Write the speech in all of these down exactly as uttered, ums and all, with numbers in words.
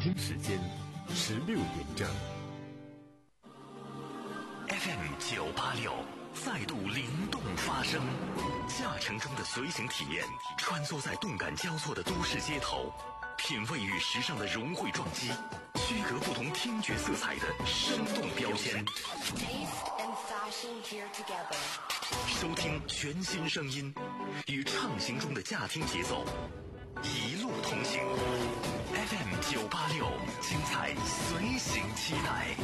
听时间十六点整。 F M 九八六再度灵动发声，驾乘中的随行体验，穿梭在动感交错的都市街头，品味与时尚的融汇撞击，区隔不同听觉色彩的生动标签。收听全新声音，与畅行中的驾听节奏，一路同行。F M 九八六，精彩随行期待。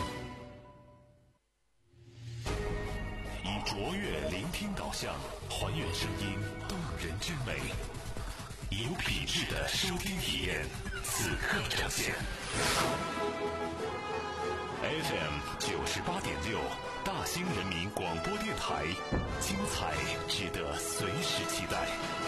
以卓越聆听导向，还原声音动人之美，有品质的收听体验，此刻呈现。F M 九十八点六，大兴人民广播电台，精彩值得随时期待。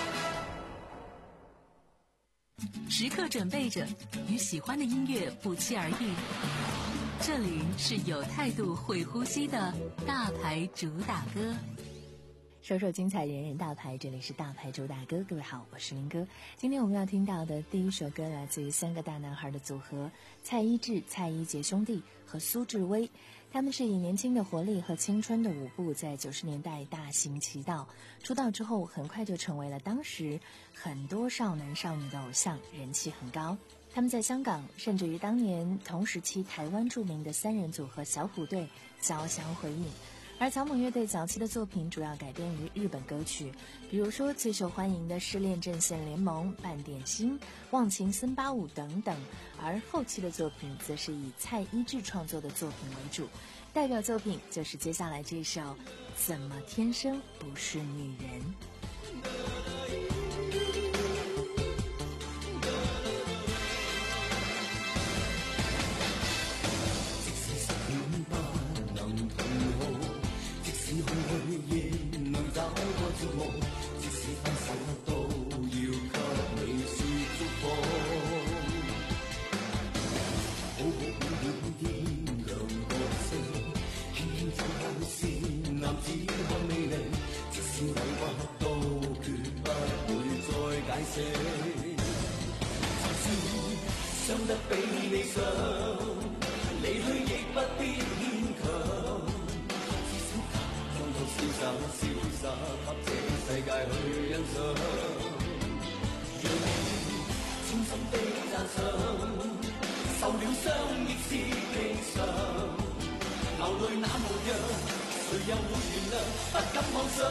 时刻准备着，与喜欢的音乐不期而遇。这里是有态度会呼吸的大牌主打歌， 首首精彩，人人大牌，这里是大牌主打歌。各位好，我是林哥。今天我们要听到的第一首歌来自于三个大男孩的组合，蔡一智、蔡一杰兄弟和苏志威。他们是以年轻的活力和青春的舞步在九十年代大行其道，出道之后很快就成为了当时很多少男少女的偶像，人气很高。他们在香港甚至于当年同时期台湾著名的三人组合小虎队交相辉映。而草蜢乐队早期的作品主要改编于日本歌曲，比如说最受欢迎的失恋阵线联盟、半点心、忘情森巴舞等等，而后期的作品则是以蔡一智创作的作品为主，代表作品就是接下来这首《怎么天生不是女人》。 空虛亦能找個節目，即使分手都要給你說祝福。好好表演天亮角色，輕輕走後是男子漢魅力，即使委屈都決不會再解釋。就算傷得比你想，離去亦不必牽強。瀟灑瀟灑，給這世界去欣賞，讓你衷心的讚賞，受了傷亦是平常，流淚那模樣，誰又會原諒？不敢妄想，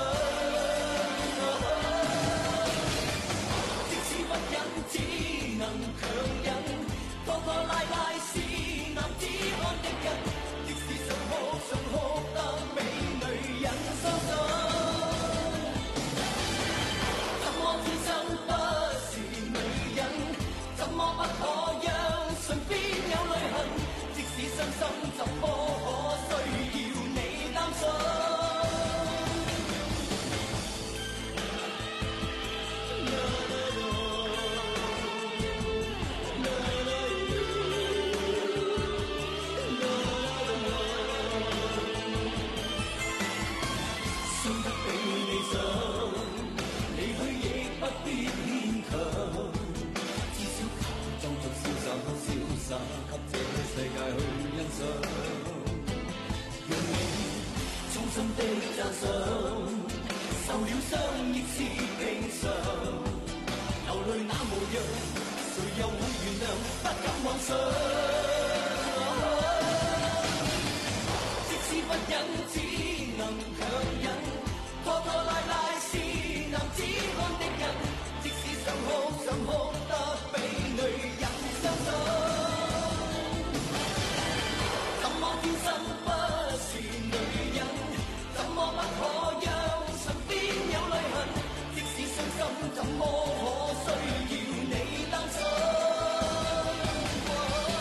即使不忍，只能強忍，拖拖拉拉是男子漢的人，即使想哭想哭得美女人傷心，怎麼天生不是女人？怎麼不可讓唇邊有淚痕？即使傷心，怎麼可需要你擔心？給這世界去欣賞，讓你衷心的讚賞，受了傷亦是平常，流淚那模樣，誰又會原諒？不敢妄想，即使不忍，只能強忍，拖拖拉拉是男子漢的人，即使想哭想哭得比女人傷心。天生不是女人，怎麼不可讓唇邊有淚痕？即使傷心，怎麼可需要你擔心？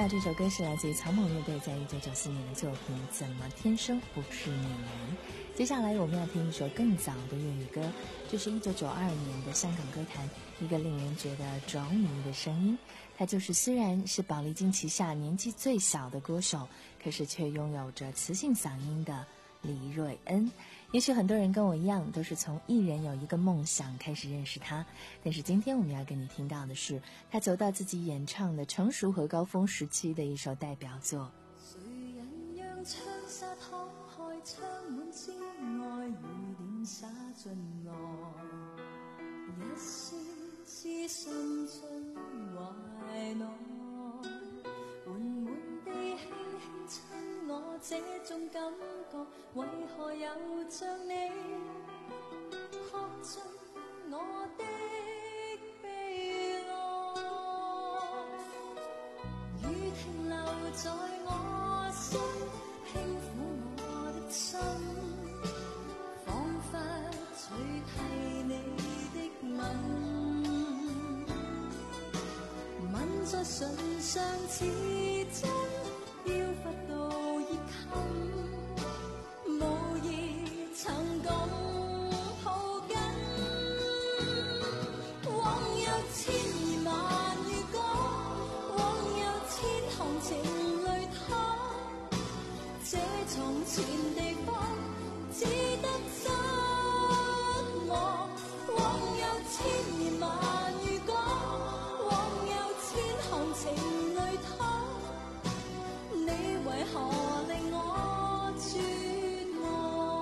到这首歌是来自于草蜢乐队在一九九四年的作品《怎么天生不是女人》。接下来我们要听一首更早的粤语歌，这是一九九二年的香港歌坛一个令人觉得着迷的声音，他就是虽然是宝丽金旗下年纪最小的歌手，可是却拥有着磁性嗓音的黎瑞恩。也许很多人跟我一样都是从艺人有一个梦想开始认识他，但是今天我们要跟你听到的是他走到自己演唱的成熟和高峰时期的一首代表作。 谁人让窗纱敞开，窗门之外雨点洒进来，一丝丝渗进怀内，缓缓地轻轻亲我，这种感觉为何有像你刻进我的悲哀，雨停留在我心，轻撫我的心，仿佛取替你的吻，吻在唇上似真，飄忽到熱襟，無意曾共抱緊。往有千言萬語講，往有千行情淚淌，這從前地方只得真我。往有千言萬語講，往有千行情淚淌，你為何令我絕望？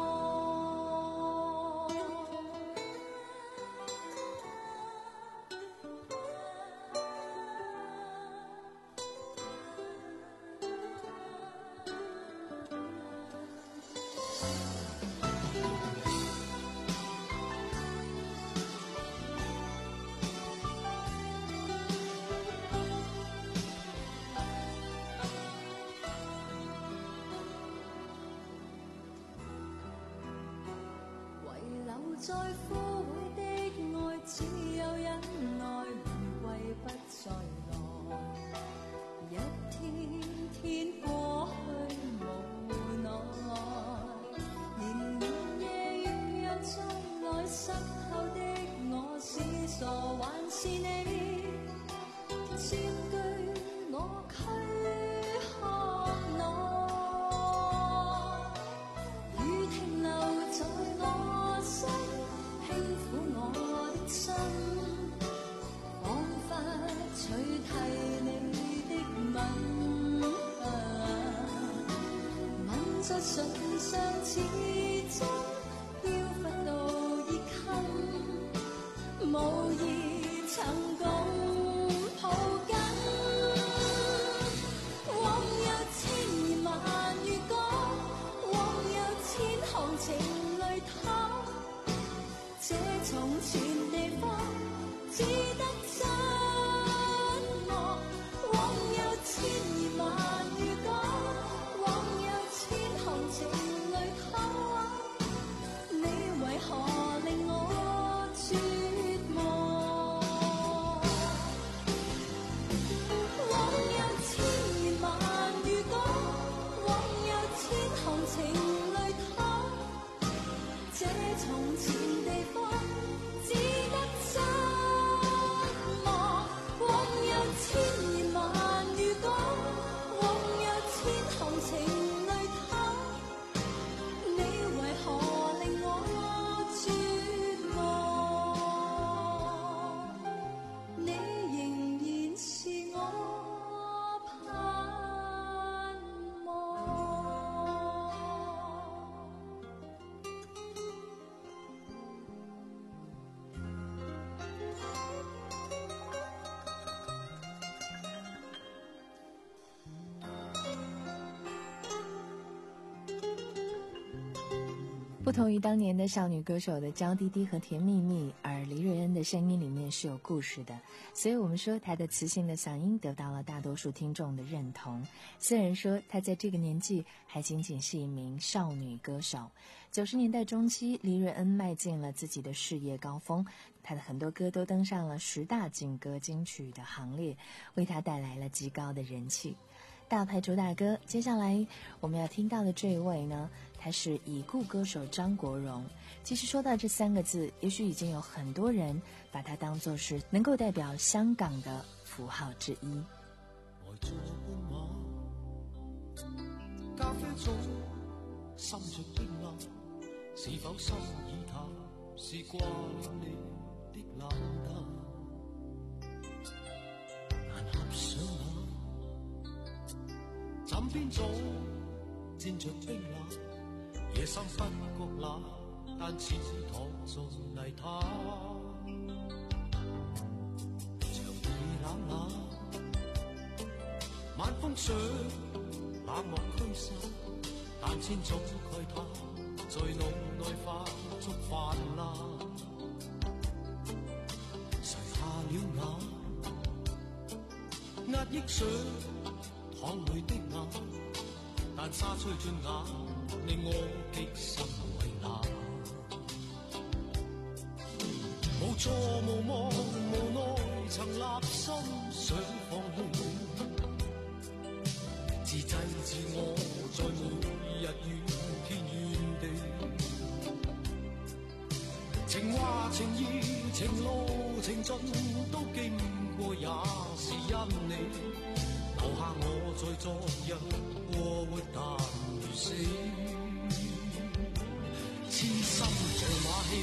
遺留在枯萎的愛，只有忍耐，玫瑰不再來。一天天過去無奈，年年夜月讓將來失後的我是傻還是你？佔據我軀殼內，雨停留在我心，輕撫我的心，彷彿取替你的吻，吻在唇上似真，飄忽到熱襟，無意曾共抱緊。往有千言萬語講，往有千行情淚淌，這從前地方只得真我。往有千言萬語講，往有千行情淚淌，你為何令我絕望？往有千言萬語講，往有千行情淚淌，這從前地方只得真我。往有千言萬語講，往有千行情淚淌，你為何令我絕望？你仍然是我盼望。 不同于当年的少女歌手的娇滴滴和甜蜜蜜，而黎瑞恩的声音里面是有故事的，所以我们说她的磁性的嗓音得到了大多数听众的认同。虽然说她在这个年纪还仅仅是一名少女歌手，九十年代中期，黎瑞恩迈进了自己的事业高峰，她的很多歌都登上了十大劲歌金曲的行列，为她带来了极高的人气。 大牌主打歌。接下来我们要听到的这一位呢，他是已故歌手张国荣。其实说到这三个字，也许已经有很多人把它当作是能够代表香港的符号之一。 咖啡早，心着冰冷，是否心已淡？是掛念你的冷淡，難合上眼，枕邊早沾着冰冷，夜深不覺冷，但似躺在泥灘，長夜冷冷，晚風想冷漠驅散，但千種慨嘆在腦內化作泛濫，垂下了眼，壓抑想淌淚的眼，但沙吹進眼，令我極心為難。無助無望無奈，曾立心想放棄，自制自我，在每日怨天怨地。情話情義情路情盡都經過，也是因你留下我在昨日過活但如死，痴心像馬戲，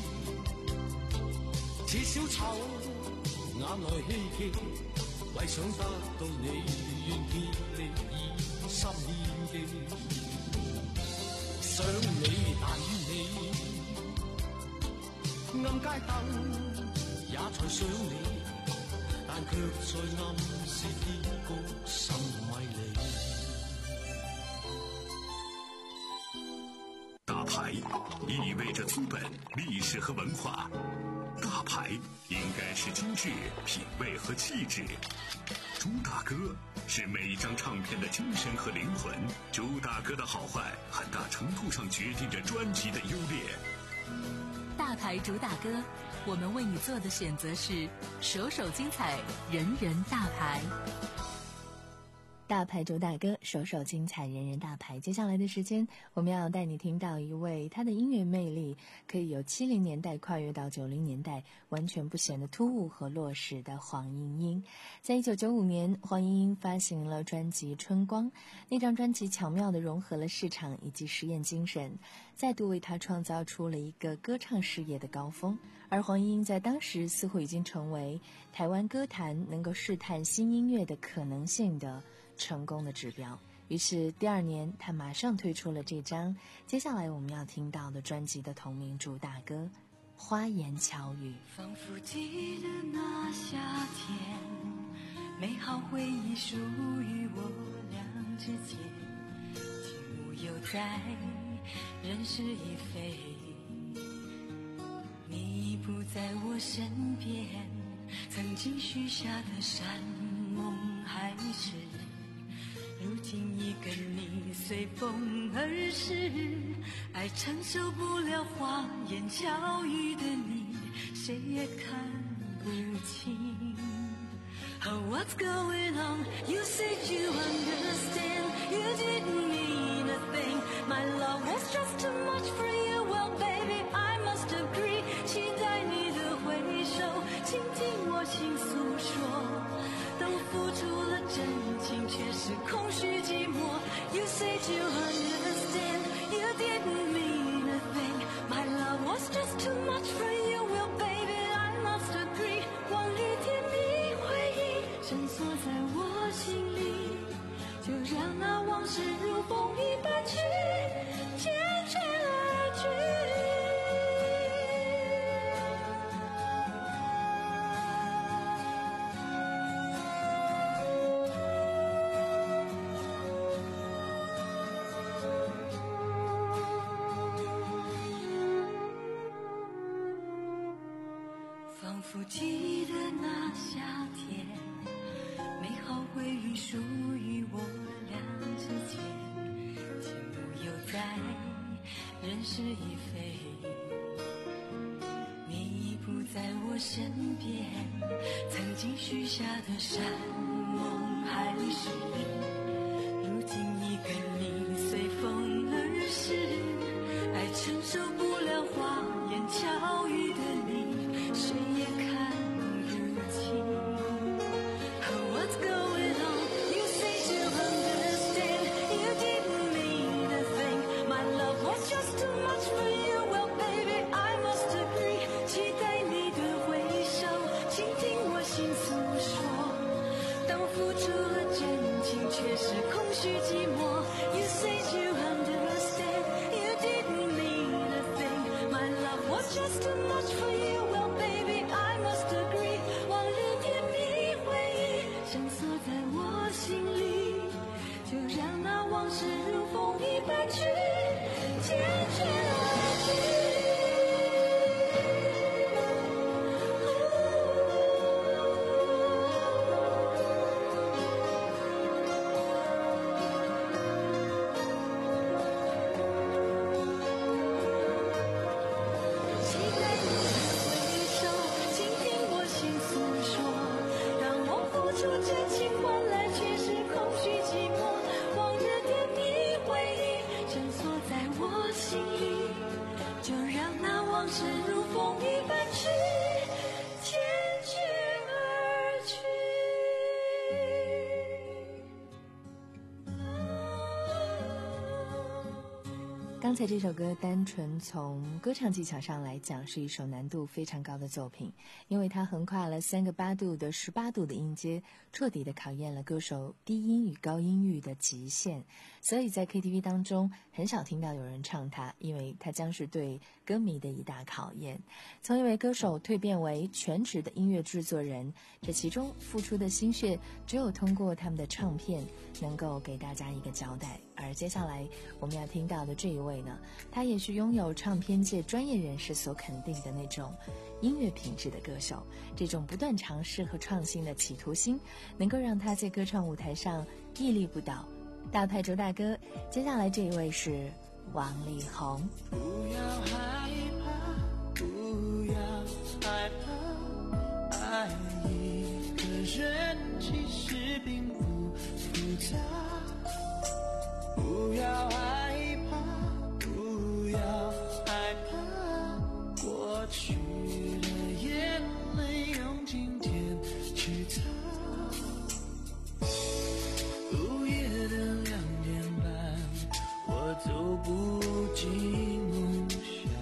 似小丑眼內希冀，為想得到你願竭力以心獻技，想你但怨你暗街燈也才想你，但卻在暗示天高深迷離。 大牌意味着资本、历史和文化，大牌应该是精致、品味和气质。主打歌是每一张唱片的精神和灵魂，主打歌的好坏很大程度上决定着专辑的优劣。 大牌主打歌，我们为你做的选择是首首精彩，人人大牌。 大牌主打歌，首首精彩，人人大牌。接下来的时间，我们要带你听到一位他的音乐魅力可以由七零年代跨越到九零年代，完全不显得突兀和落实的黄莺莺。在一九九五年，黄莺莺发行了专辑《春光》，那张专辑巧妙地融合了市场以及实验精神，再度为他创造出了一个歌唱事业的高峰。而黄莺莺在当时似乎已经成为台湾歌坛能够试探新音乐的可能性的成功的指标。于是第二年他马上推出了这张接下来我们要听到的专辑的同名主打歌《花言巧语》。 仿佛记得那夏天，美好回忆属于我俩之间，景物犹在，人事已非，你不在我身边，曾经许下的山盟海誓，如今已跟你随风而逝，爱承受不了花言巧语的你，谁也看不清。Oh, what's going on? You said you understand, you didn't mean a thing. My love was just too much for you. Well, baby, I must agree. 期待你的回首，倾听我倾诉说，都付出了真情，却是空虚寂寞。You said you understand, you didn't mean a thing. My love was just too much for you. Well, baby, I must agree. 往日甜蜜回忆深锁在我心里，就让那往事如风一般去渐渐而去。仿佛记得那夏天，美好回忆属于我俩之间，景物犹在，人事已非，你已不在我身边，曾经许下的山盟海誓， 虚寂寞。You said you understand, you didn't mean a thing. My love was just too much for you. Well, baby, I must agree. 忘了甜蜜回忆，深锁在我心里，就让那往事如风一般去，缱绻而去。 刚才这首歌单纯从歌唱技巧上来讲是一首难度非常高的作品，因为它横跨了三个八度的十八度的音阶，彻底的考验了歌手低音与高音域的极限，所以在 K T V 当中很少听到有人唱它，因为它将是对歌迷的一大考验。从一位歌手蜕变为全职的音乐制作人，这其中付出的心血只有通过他们的唱片能够给大家一个交代。而接下来我们要听到的这一位呢，他也是拥有唱片界专业人士所肯定的那种音乐品质的歌手，这种不断尝试和创新的企图心能够让他在歌唱舞台上屹立不倒。大牌周大哥，接下来这一位是王力宏。 不要害怕，不要害怕，爱一个人其实并不复杂。不要害怕，不要害怕，过去的眼泪用今天去擦。午夜的两点半，我走不进梦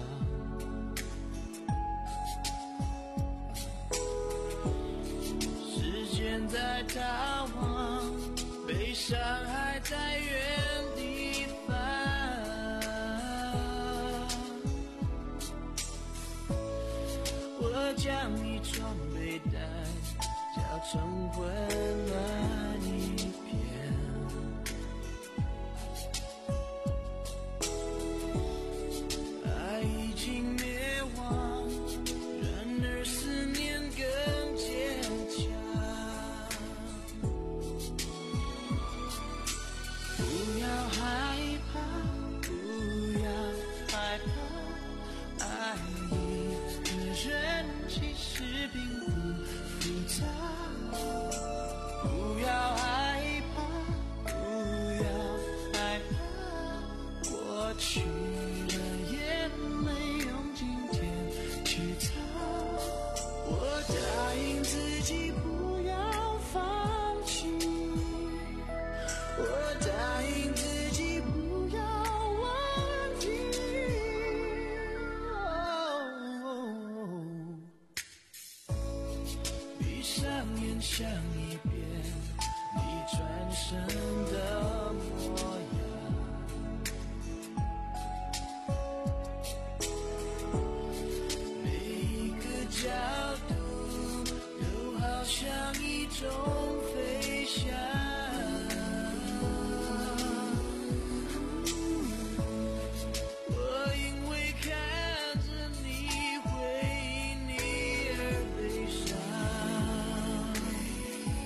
乡。时间在逃亡，悲伤还在原地翻。我将一床被单搅成混乱一片，爱已经灭亡，然而思念更坚强。不要害怕，不要害怕，爱一个人其实并不复杂。不要害怕，不要害怕，过去的眼泪用今天去擦。我答应自己不要放弃，我答应自己不要忘记。闭上眼想一遍你转身的模样，每一个角度都好像一种飞翔。我因为看着你回忆你而悲伤。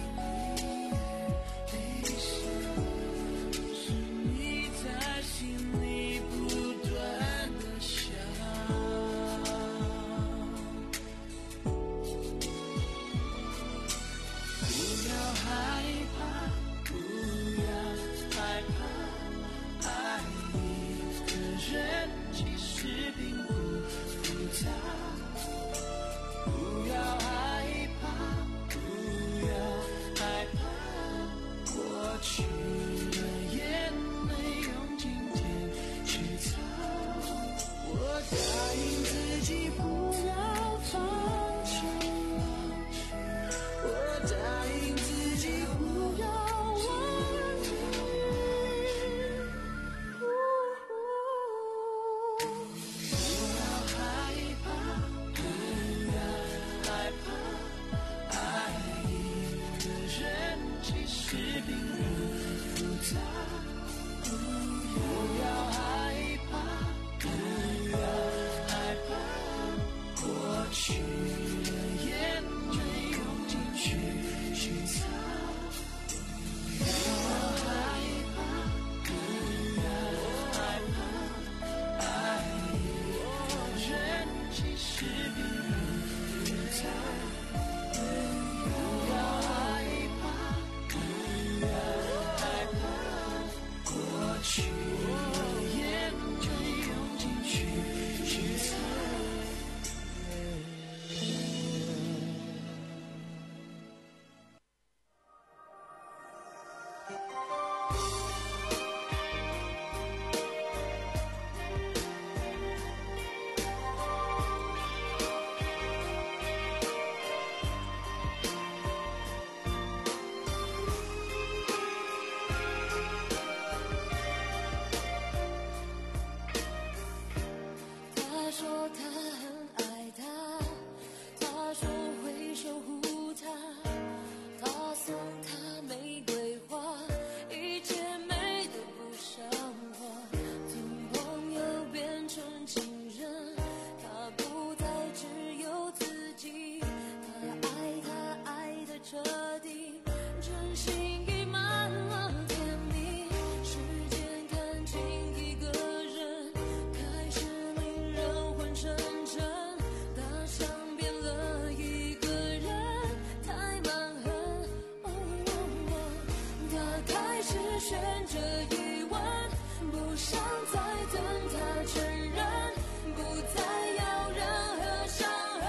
一吻，不想再等他承认，不再要任何伤痕。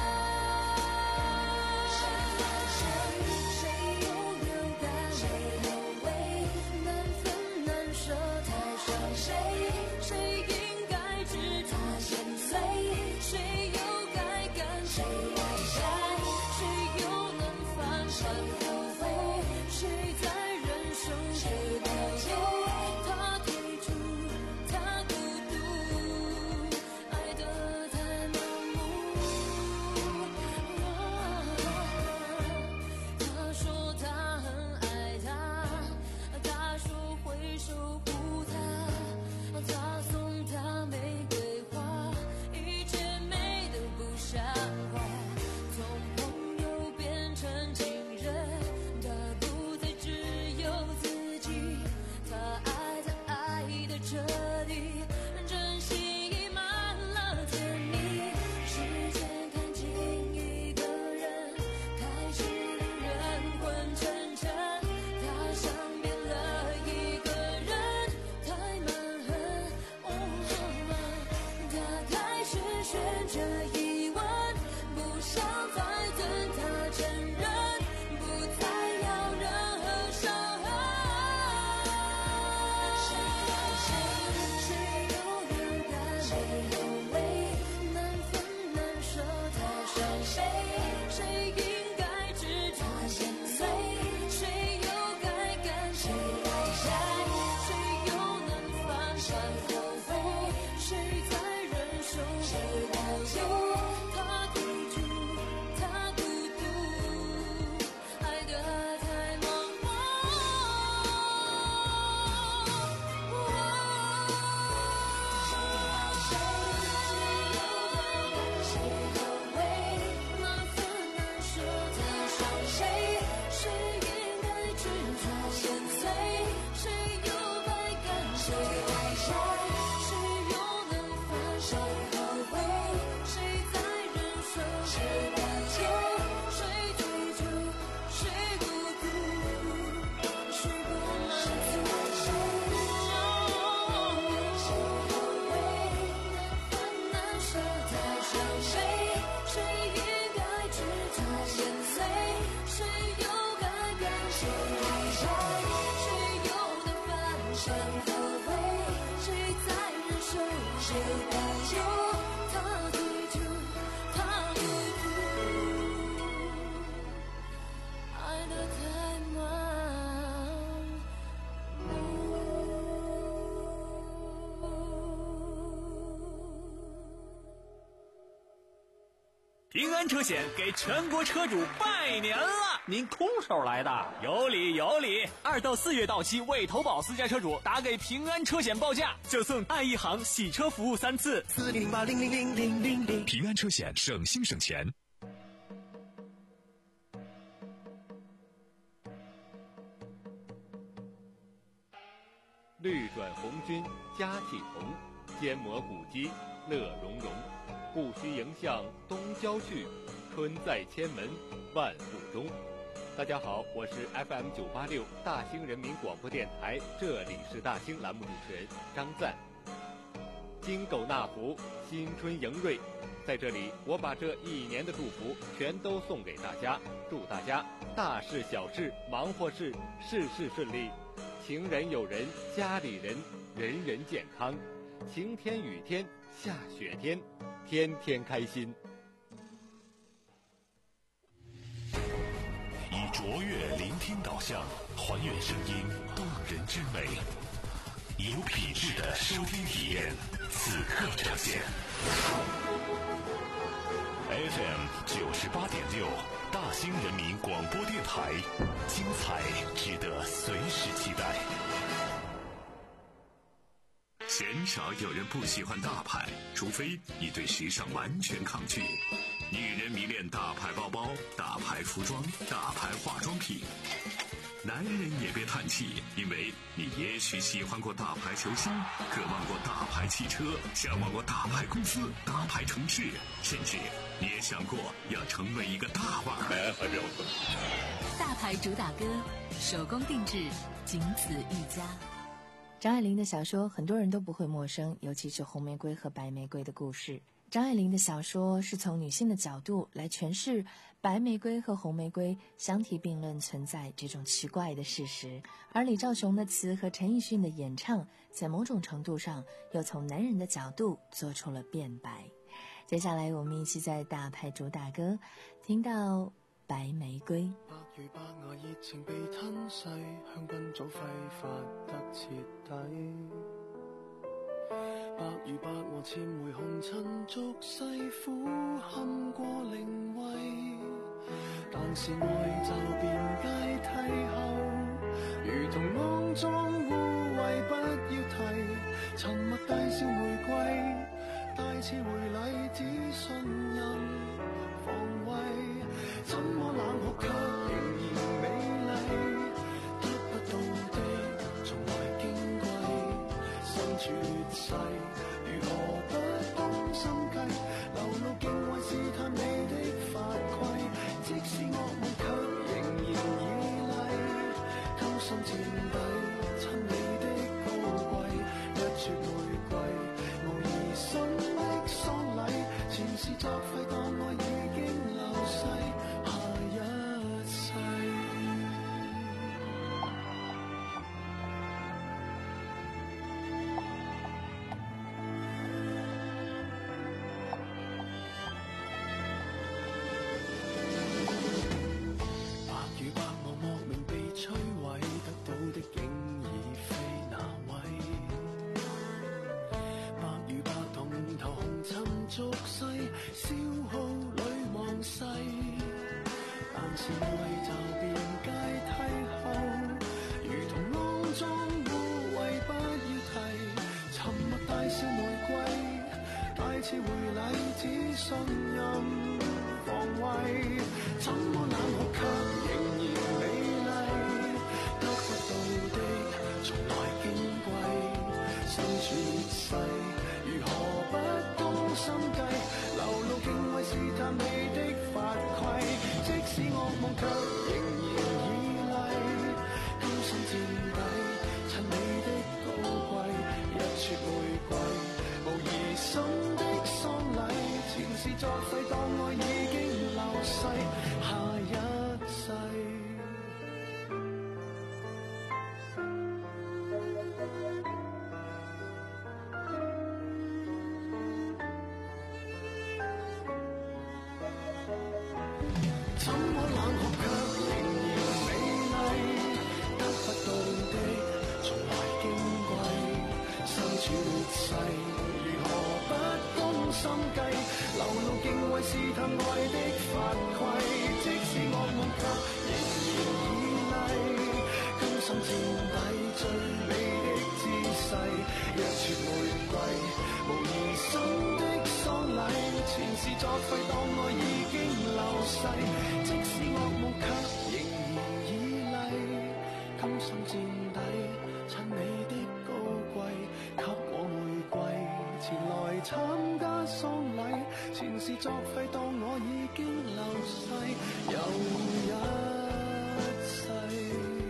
谁又流干，谁后悔，难分难舍，太伤谁？谁应该知他心碎？谁又该跟谁爱谁？谁又能反反后悔？谁在忍受谁的忧？他退出，他孤独，爱得太盲目。他说他很爱她，他说会守护她，他送她玫瑰花，一切美得不像话。从朋友变成情人，他不再只有自己，他爱他爱得彻底，真心溢满了甜蜜。时间看清一个人，开始令人昏沉沉，他像变了一个人，太蛮横。哦，他开始选择一吻，不想再等他承认，不再要任何伤痕。谁又流干，谁后悔，难分难舍，太伤谁？谁应该知他心碎？谁又该跟谁爱谁？谁又能反反后悔？谁在忍受谁的忧？他退出，他孤独，爱得太盲目。谁后悔，难分难舍，太伤谁？谁应该知他心碎？谁又该跟谁爱谁？谁又能反反后悔？谁在忍受谁的忧？谁退出，谁孤独，谁不满足？谁后悔，难分难舍，太伤谁？谁应该知他心碎？谁又该跟谁爱谁？谁又能反反后悔？谁在忍受谁的忧？他退出，他孤独，爱得太盲目。 平安车险给全国车主拜年了！ 您空手来的？ 有理有理！二到四月到期未投保私家车主，打给平安车险报价，就送爱一行洗车服务三次。 四零零八零零零零零零。 平安车险，省心省钱。 绿转红军佳气同，坚磨古肌乐融融。不须迎向东郊去，春在千门万户中。大家好，我是 F M 九八六大兴人民广播电台，这里是大兴栏目主持人张赞。金狗纳福，新春迎瑞，在这里我把这一年的祝福全都送给大家，祝大家大事小事忙活事事事顺利，情人友人家里人人人健康，晴天雨天下雪天，天天开心。 以卓越聆听导向，还原声音动人之美，有品质的收听体验，此刻呈现。F M 九十八点六，大兴人民广播电台，精彩值得随时期待。鲜少有人不喜欢大牌，除非你对时尚完全抗拒。女人迷恋大牌包包、大牌服装、大牌化妆品。男人也别叹气，因为你也许喜欢过大牌球星，渴望过大牌汽车，向往过大牌公司、大牌城市，甚至你也想过要成为一个大腕儿。 大牌主打歌，手工定制，仅此一家。 张爱玲的小说很多人都不会陌生，尤其是红玫瑰和白玫瑰的故事。张爱玲的小说是从女性的角度来诠释白玫瑰和红玫瑰相提并论存在这种奇怪的事实，而李兆雄的词和陈奕迅的演唱在某种程度上又从男人的角度做出了辩白。接下来我们一起在大牌主打歌听到白玫瑰。 白如白牙熱情被吞噬，香檳早揮發得徹底。白如白鵝漸回紅塵俗世，苦堪過靈位。但是愛就變階梯後，如同骯髒污穢不要提。沉默大笑玫瑰，帶刺回禮只信任防衛。怎麼冷酷卻仍然美麗，得不到的從來矜貴。身處劣勢，如何不懂心計？流露敬畏試探你的法規，即使惡夢卻仍然依賴。甘心墊底，親你的高貴，一撮玫瑰，無疑心的喪禮。前事作廢，當愛已經流逝。次回禮只信任防衛，怎麼冷酷卻仍然美麗？得不到的從來矜貴，身處劣勢，如何不懂心計？流露敬畏試探你的法規，即使惡夢卻仍然依賴。甘心墊底，襯你的高貴，一撮玫瑰，無疑心的喪禮，前事作廢，當愛已經流逝，下一世。怎麼冷酷卻仍然美麗？得不到的從來矜貴，身處劣勢，如何不懂心計？流露敬畏試探愛的法規，即使惡夢卻仍然依賴。甘心墊底最美的姿勢，一撮玫瑰，無疑心的喪禮，前事作廢，當愛已經流逝，即使惡夢卻仍然依賴。甘心墊底襯你的高貴，給我玫瑰，前來參加喪禮，前事作廢，當我已經流逝，又一世。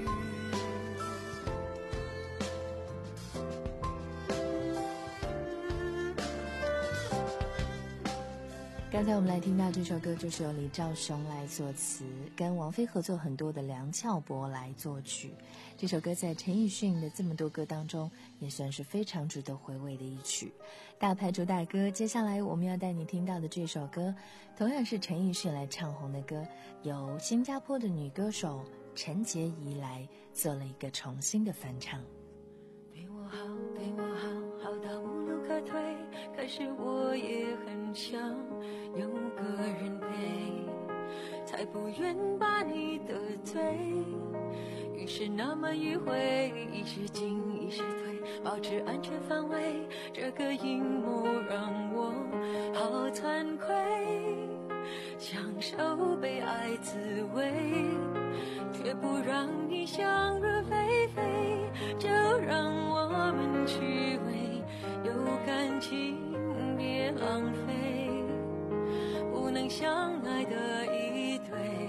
刚才我们来听到这首歌，就是由李兆雄来作词，跟王菲合作很多的梁翘柏来作曲。这首歌在陈奕迅的这么多歌当中，也算是非常值得回味的一曲。大牌主打歌，接下来我们要带你听到的这首歌，同样是陈奕迅来唱红的歌，由新加坡的女歌手陈洁仪来做了一个重新的翻唱。 对我好，对我好，好到无路可退，可是我也很想有个人陪，才不愿把你得罪。于是那么迂回，一时进一时退，保持安全范围，这个阴谋让我好惭愧，享受被爱滋味，却不让你想入非非，就让我们虚伪，有感情别浪费，不能相爱的一对，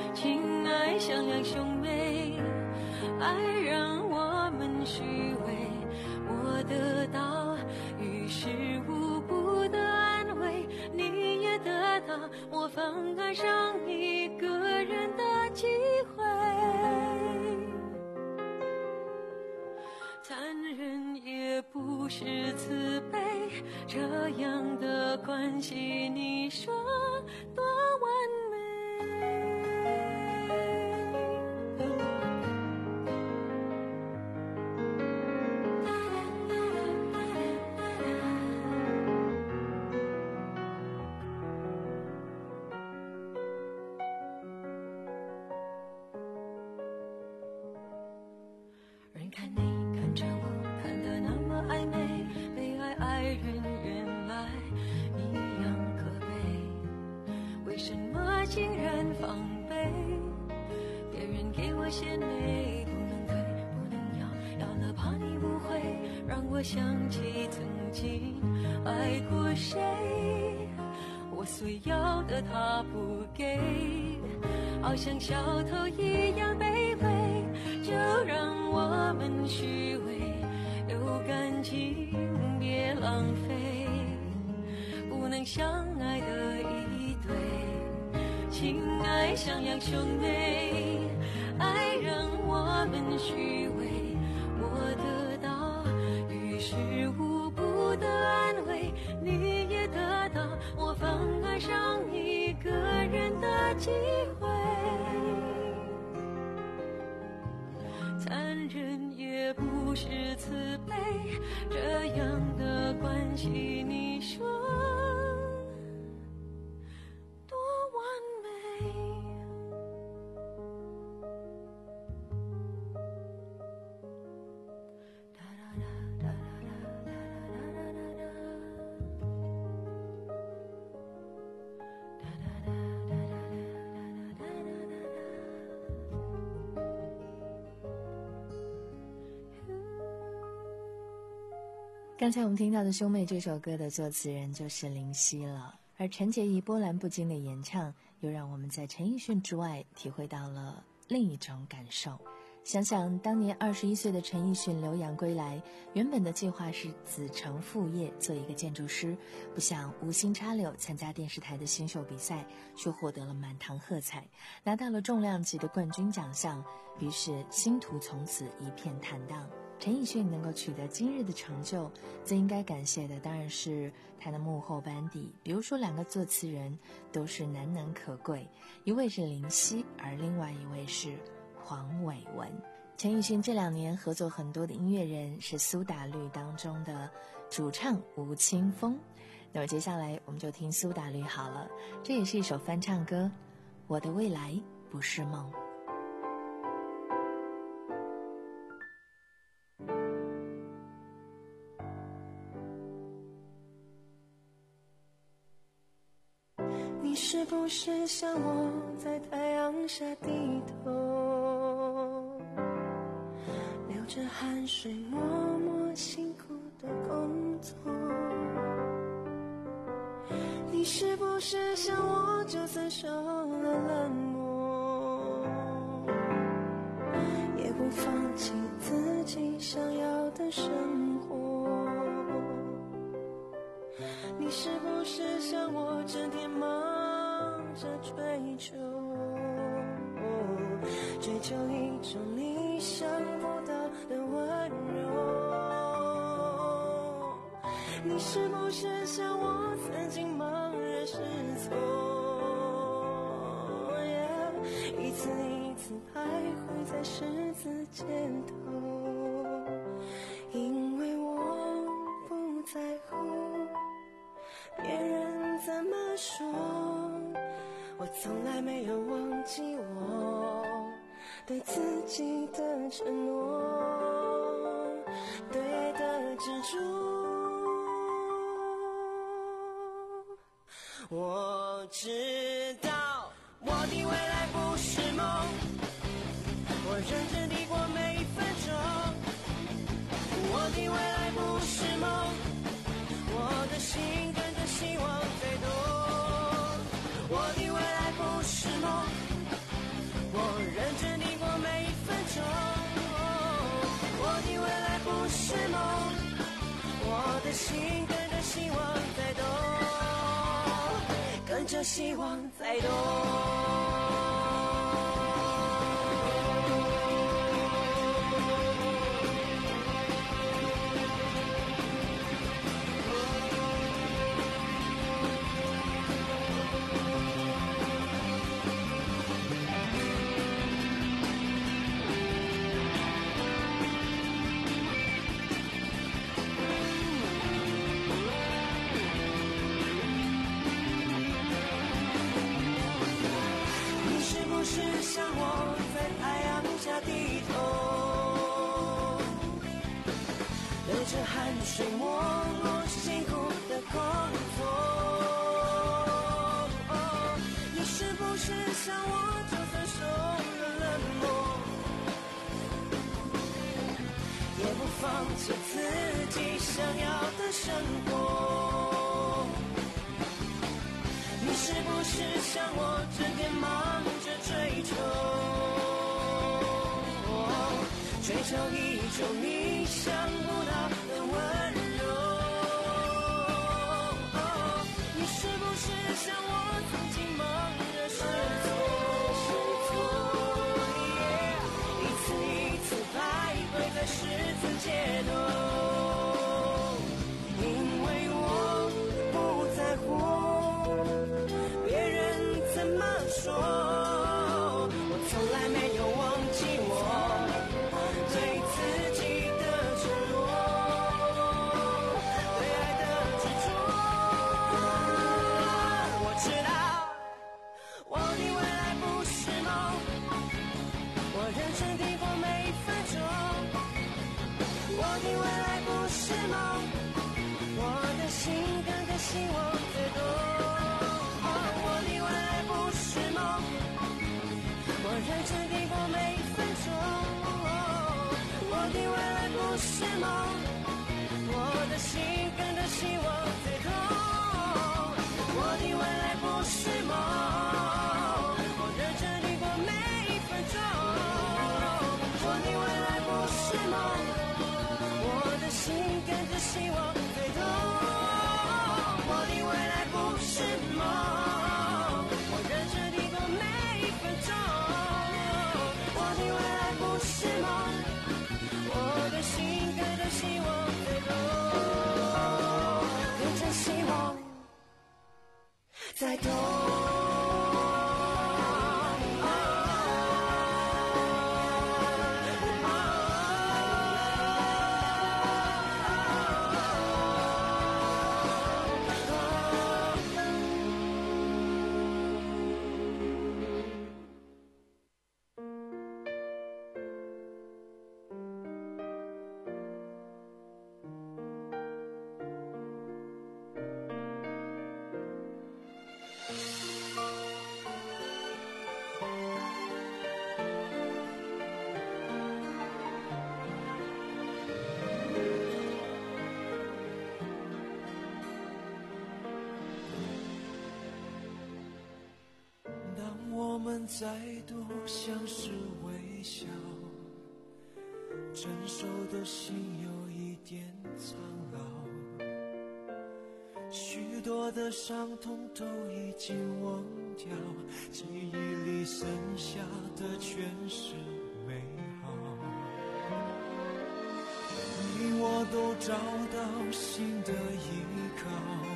情爱像两兄妹，爱让我们虚伪， 我放爱上一个人的机会。残忍也不是慈悲，这样的关系你说多完美。人看你看着我看得那么暧昧，被爱爱人原来一样可悲，为什么竟然防备？别人给我鲜美，不能退不能要，要了怕你误会，让我想起曾经爱过谁。我所要的他不给，好像小偷一样卑微，就让我们虚伪，有感情别浪费，不能相爱的一对，情爱像样兄妹，爱让我们虚伪，我得到于事无补的安慰，你也得到我放爱上一个人的机会。残忍也不是慈悲，这样的关系你说多完美。 刚才我们听到的《兄妹》这首歌的作词人就是林夕了，而陈洁仪波澜不惊的演唱又让我们在陈奕迅之外体会到了另一种感受。想想当年二十一岁的陈奕迅留洋归来，原本的计划是子承父业做一个建筑师，不想无心插柳参加电视台的新秀比赛，却获得了满堂喝彩，拿到了重量级的冠军奖项，于是星途从此一片坦荡。陈奕迅能够取得今日的成就，最应该感谢的当然是他的幕后班底，比如说两个作词人都是难能可贵，一位是林夕，而另外一位是黄伟文。陈奕迅这两年合作很多的音乐人是苏打绿当中的主唱吴青峰，那么接下来我们就听苏打绿好了，这也是一首翻唱歌，我的未来不是梦。 你是不是像我在太阳下低头，流着汗水默默辛苦的工作？你是不是像我就算受了冷漠，也不放弃自己想要的生活？你是不是像我整天忙着追求，追求一种你想不到的温柔？你是不是像我曾经茫然失措， yeah, 一次一次徘徊在十字街头？因为我不在乎别人怎么说，我从来没有忘记我对自己的承诺，对的执着。我知道我的未来不是梦，我认真地过每一分钟。我的未来不是梦，我的心跟着希望在动。我的未来不是梦，我认真地过每一分钟。我的未来不是梦，我的心跟着希望在动。跟看着希望在动。像我在太阳下低头，流着汗水默默辛苦的工作，哦，你是不是像我就算受了冷漠，也不放弃自己想要的生活？你是不是像我整天忙着追求，追求一种你想不到的温柔？你是不是像我曾经忙着试错，一次一次徘徊在十字街头？因为我不在乎别人怎么说，我从来没有忘记我对自己的承诺，对爱的执着。我知道我的未来不是梦，我认真地过每一分钟。我的未来不是梦，我的心跟着希望在动。我认真地过每一分钟，我的未来不是梦，我的心跟着希望在动。我的未来不是梦，我认真地过每一分钟，我的未来不是梦，我的心跟着希望在动。我的未来不是梦，我认真地过每一分钟，是梦，我的心跟着希望在动，跟着希望在动。再度相视微笑，成熟的心有一点苍老，许多的伤痛都已经忘掉，记忆里剩下的全是美好。你我都找到新的依靠，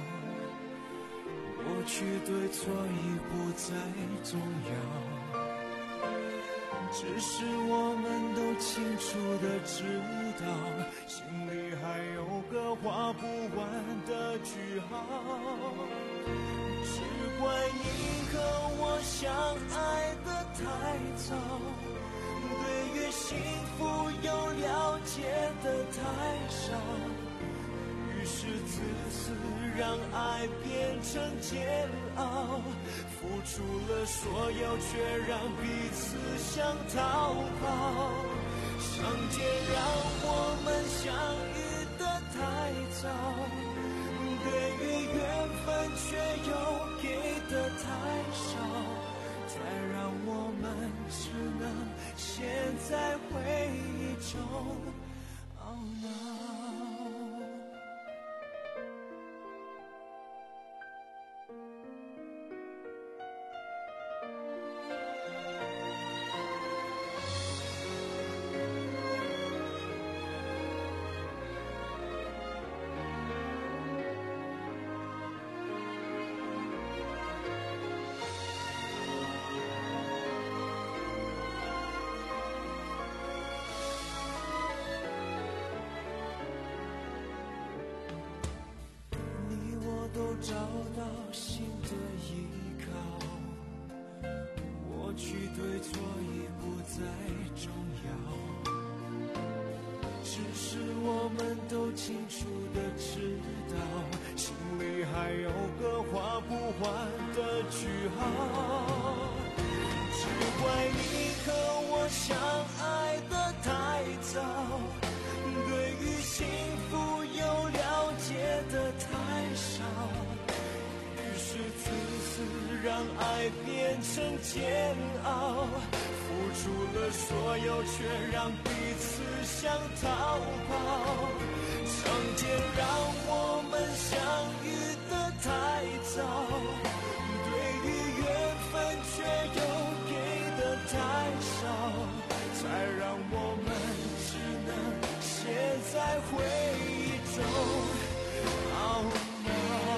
过去对错已不再重要，只是我们都清楚地知道，心里还有个画不完的句号。只怪你和我相爱的太早，对于幸福有了解的太少，于是自私让爱变成煎熬，付出了所有却让彼此想逃跑。相见让我们相遇的太早，对于缘分却又给的太少，才让我们只能陷在回忆中懊恼。 找到新的依靠，过去对错已不再重要，只是我们都清楚地知道，心里还有个画不完的句号。只怪你和我相爱的太早，对于幸福又了解的太少，于是自私让爱变成煎熬，付出了所有却让彼此想逃跑。上天让我们相遇的太早，对于缘分却又给的太少，才让我们只能陷在回忆中懊恼。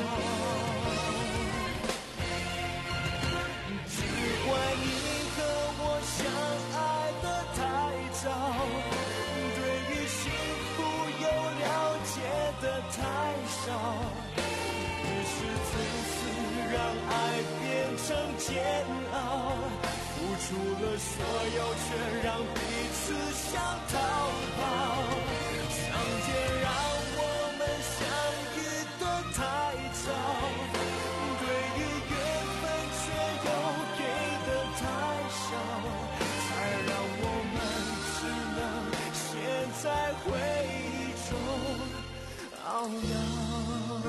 只怪你和我相爱的太早，对于幸福又了解的太少，于是自私让爱变成煎熬，付出了所有却让彼此想逃跑。上天让我们相遇的太早，对于缘分却又给的太少，才让我们只能陷在回忆中懊恼，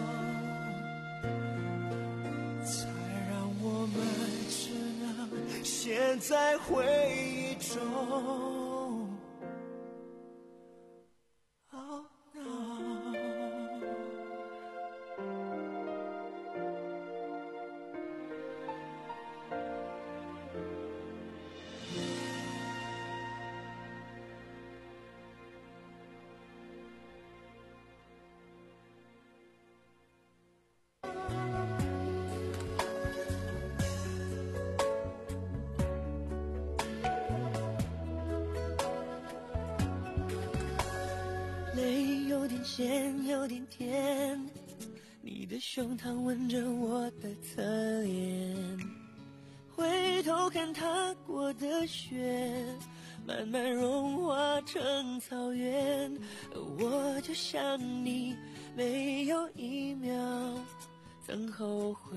才让我们只能陷在回忆中懊恼。 泪有点咸，有点甜，你的胸膛吻着我的侧脸，回头看踏过的雪，慢慢融化成草原，我就像你，没有一秒曾后悔。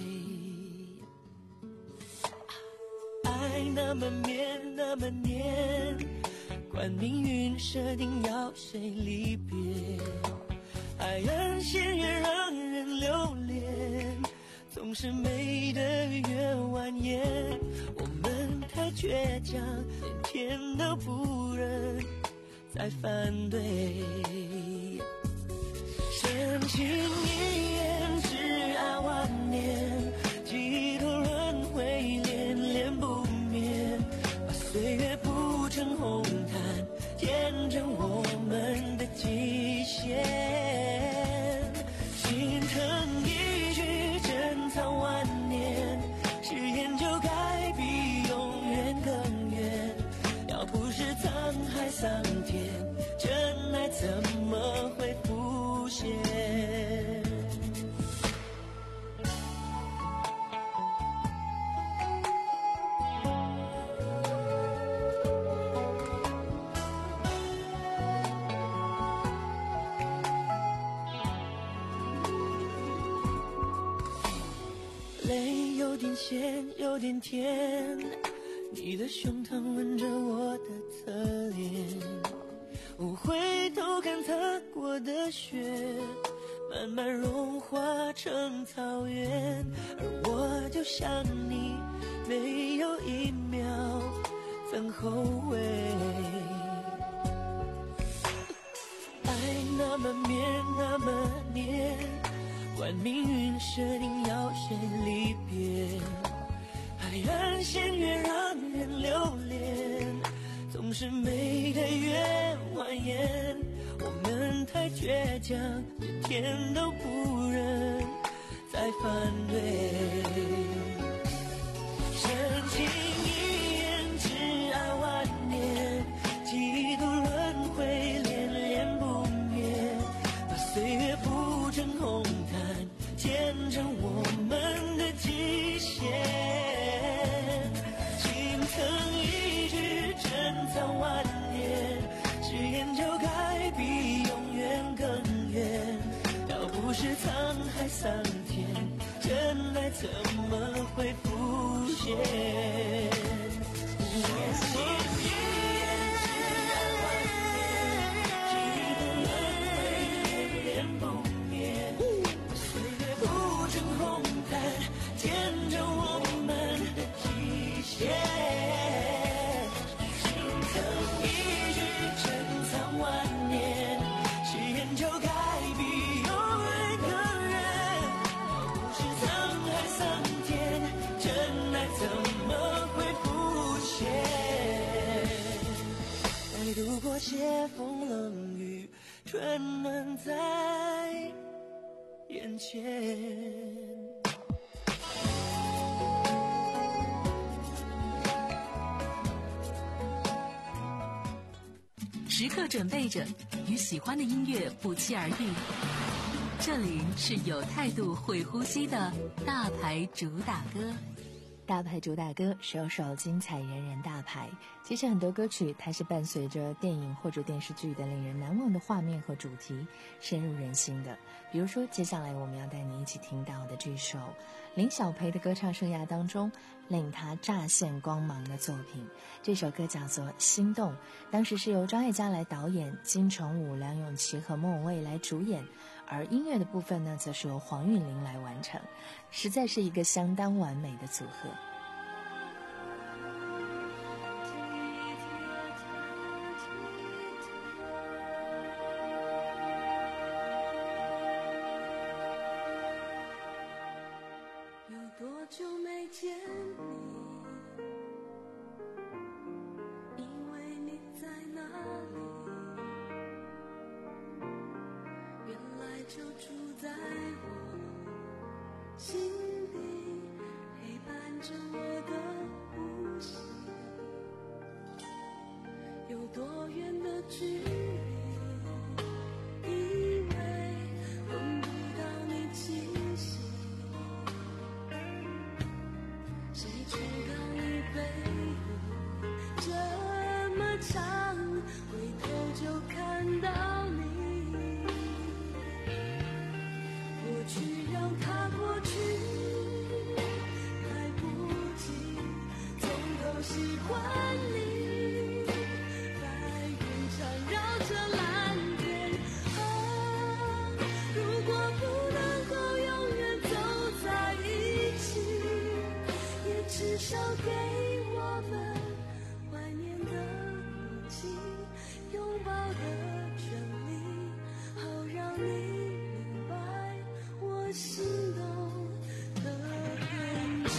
爱那么绵，那么黏，管命运设定要谁离别，爱人仙缘让人留恋，总是美得越蜿蜒。我们太倔强，连天都不忍再反对，深情一眼，挚爱万年，几度轮回恋恋不眠，把岁月铺成红毯，见证我们的极限。心疼一句珍藏万年，誓言就该比永远更远。要不是沧海桑田，真爱怎么会浮现？泪有点咸，有点甜，你的胸膛吻着我的侧脸，我回头看踏过的雪，慢慢融化成草原，而我就像你，没有一秒曾后悔。爱那么绵，那么黏，管命运设定要谁离别，海岸线越让人留恋，总是美得越蜿蜒。我们太倔强，连天都不忍再反对，深情一眼，挚爱万年，几度轮回恋恋不灭，把岁月铺成红毯，见怎么会浮现？我心一眼只爱万年，几度轮回恋恋不眠。岁月不成红毯，见证我们的极限。心疼一句珍藏万年，誓言就该比永远更远。不是沧海桑田，真爱怎么会浮现？待度过斜风冷雨，春暖在眼前。 时刻准备着，与喜欢的音乐不期而遇。这里是有态度、会呼吸的大牌主打歌。 大牌主打歌，首首精彩，人人大牌。其实很多歌曲它是伴随着电影或者电视剧的令人难忘的画面和主题，深入人心的。比如说接下来我们要带你一起听到的这首林小培的歌唱生涯当中令他乍现光芒的作品，这首歌叫做《心动》，当时是由张艾嘉来导演，金城武、梁咏琪和莫文蔚来主演，而音乐的部分呢则是由黄韵玲来完成，实在是一个相当完美的组合。 有多久没见你？因为你在哪里？原来就住在我心底，陪伴着我的呼吸。有多远的距离？以为闻不到你气息。谁知道你背影这么长，回头就看到你。过去让它过去，来不及从头喜欢你。白云缠绕着蓝天，啊，如果不能够永远走在一起，至少给我们怀念的勇气，拥抱的权利，好让你明白我心动的痕迹。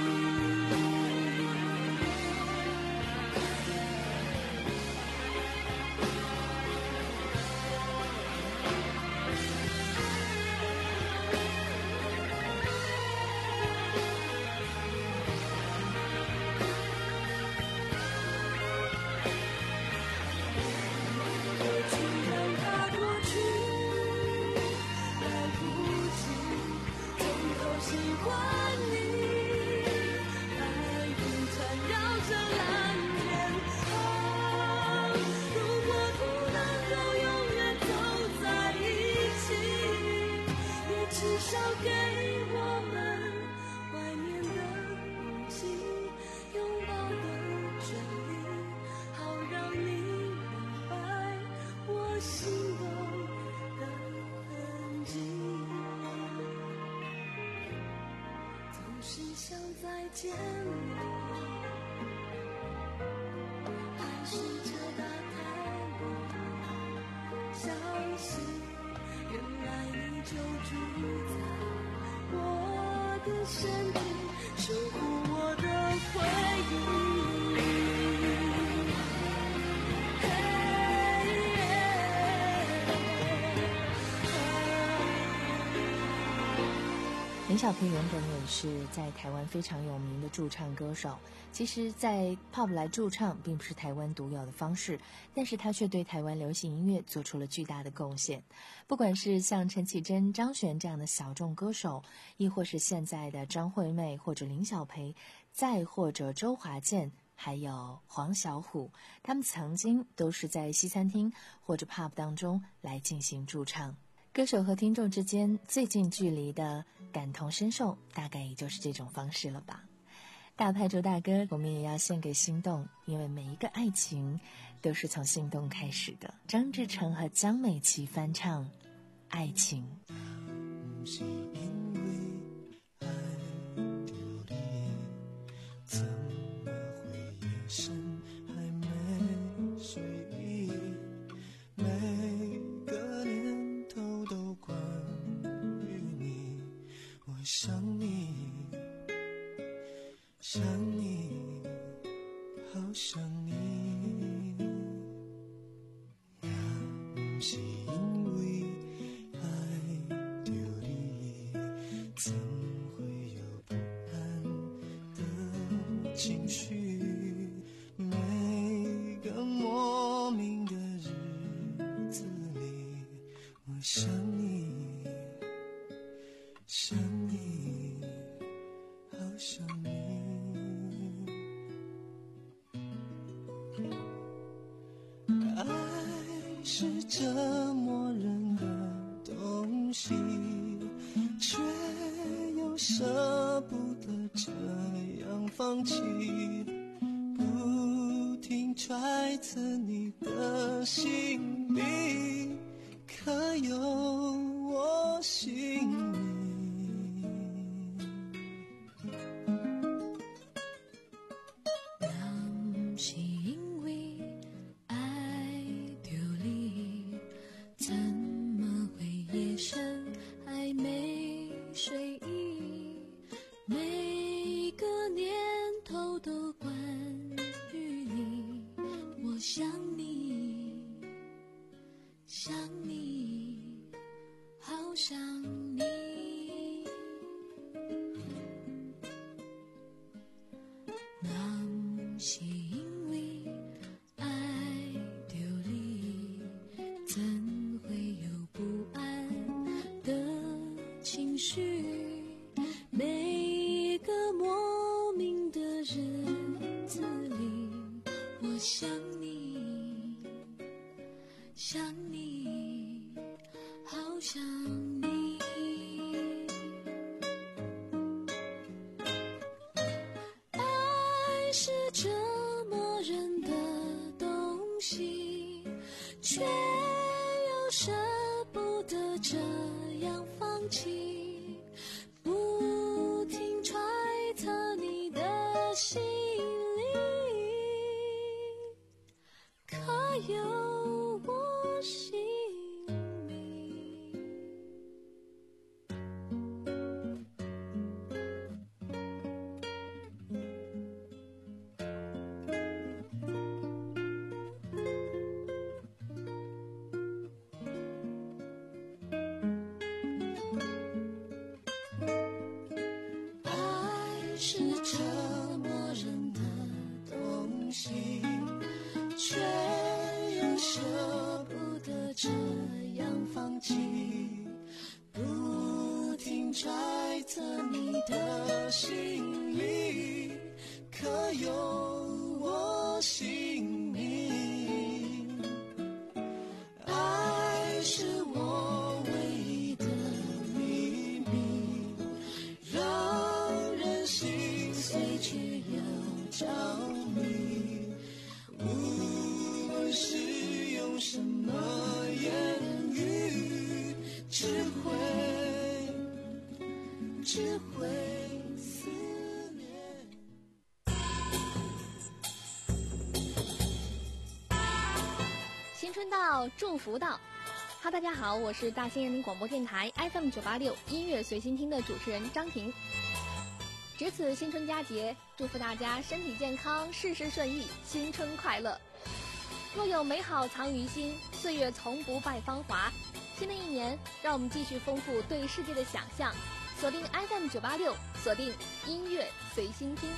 见你，还试着打开你，相信原来你就住在我的身体，守护我的回忆。 林小培原本也是在台湾非常有名的驻唱歌手，其实在 pop 来驻唱并不是台湾独有的方式，但是他却对台湾流行音乐做出了巨大的贡献。不管是像陈绮贞、张悬这样的小众歌手，亦或是现在的张惠妹或者林小培，再或者周华健还有黄小琥，他们曾经都是在西餐厅或者 pub 当中来进行驻唱。 歌手和听众之间最近距离的感同身受，大概也就是这种方式了吧。大派周大哥，我们也要献给心动，因为每一个爱情都是从心动开始的。张志成和江美琪翻唱《爱情》。 是因为爱丢你，怎么会夜深还没睡意？每个念头都关于你，我想你，想你，好想你。也不是因为爱丢你，怎会有不安的情绪？每个莫名的日子里，我想你，想你，好想你。爱是折磨人的东西，却又舍不得这样放弃，不停揣测你的心里，可有我心里。 若是因为爱丢你，怎么会夜深还没睡意？每个念头都关于你，我想你，想你，好想你。若是因为爱丢你，怎会有不安的情绪？每个莫名的日子里，我想你，想你，好想你。爱是折磨人的东西，却又舍不得这样放弃，不停揣测你的心里，可有我心里。爱是折磨人的东西，却又舍不得这样放弃，不停揣测你的心里，可有我心明。爱是我唯一的秘密，让人心碎却又着迷，无论是用什么言语，只会只会思念。 新春到，祝福到。哈，大家好，我是大兴人民广播电台 F M 九八六音乐随心听的主持人张婷。值此新春佳节，祝福大家身体健康，事事顺意，新春快乐。若有美好藏于心，岁月从不败芳华。新的一年，让我们继续丰富对世界的想象，锁定 F M 九八六，锁定音乐随心听。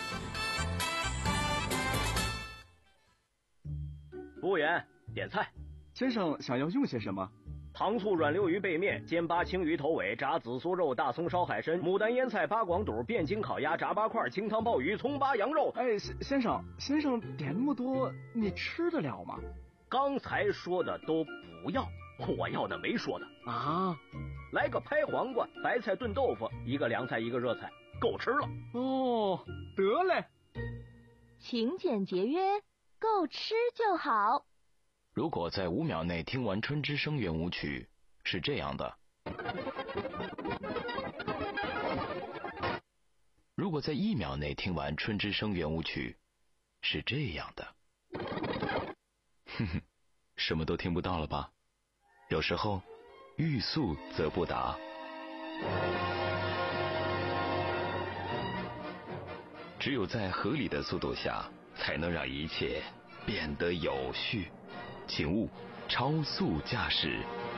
服务员，点菜。 先生想要用些什么？ 糖醋软溜鱼背面、煎八青鱼头尾、炸紫苏肉、大葱烧海参、牡丹腌菜、八广肚、汴京烤鸭、炸八块、清汤鲍鱼、葱八羊肉。 哎，先生，先生点那么多，你吃得了吗？ 刚才说的都不要。 我要那没说的啊！ 来个拍黄瓜，白菜炖豆腐，一个凉菜一个热菜，够吃了。 哦，得嘞。 勤俭节约，够吃就好。 如果在五秒内听完《春之声》圆舞曲，是这样的；如果在一秒内听完《春之声》圆舞曲，是这样的。哼哼，什么都听不到了吧？有时候，欲速则不达。只有在合理的速度下，才能让一切变得有序。请勿超速驾驶。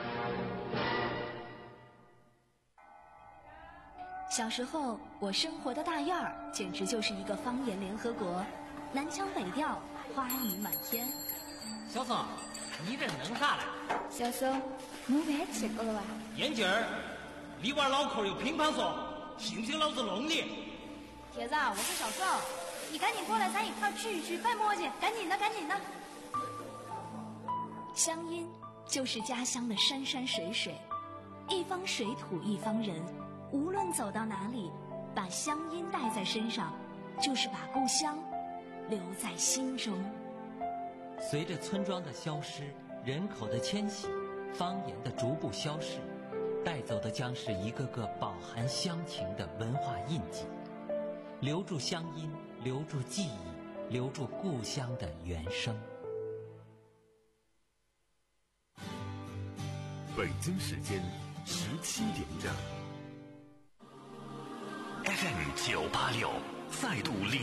小时候，我生活的大院儿简直就是一个方言联合国，南腔北调，花语满天。 小宋，你这弄啥嘞？ 小宋，侬饭吃过了吧？ 眼镜儿，你玩脑壳有乒乓说，信不信老子弄你？ 铁子，我是小宋，你赶紧过来，咱一块聚一聚，卖墨迹，赶紧的，赶紧的。乡音就是家乡的山山水水，一方水土一方人，无论走到哪里，把乡音带在身上，就是把故乡留在心中。 随着村庄的消失，人口的迁徙，方言的逐步消逝，带走的将是一个个饱含乡情的文化印记。留住乡音，留住记忆，留住故乡的原声。 北京时间十七点整。 F M 九八六再度领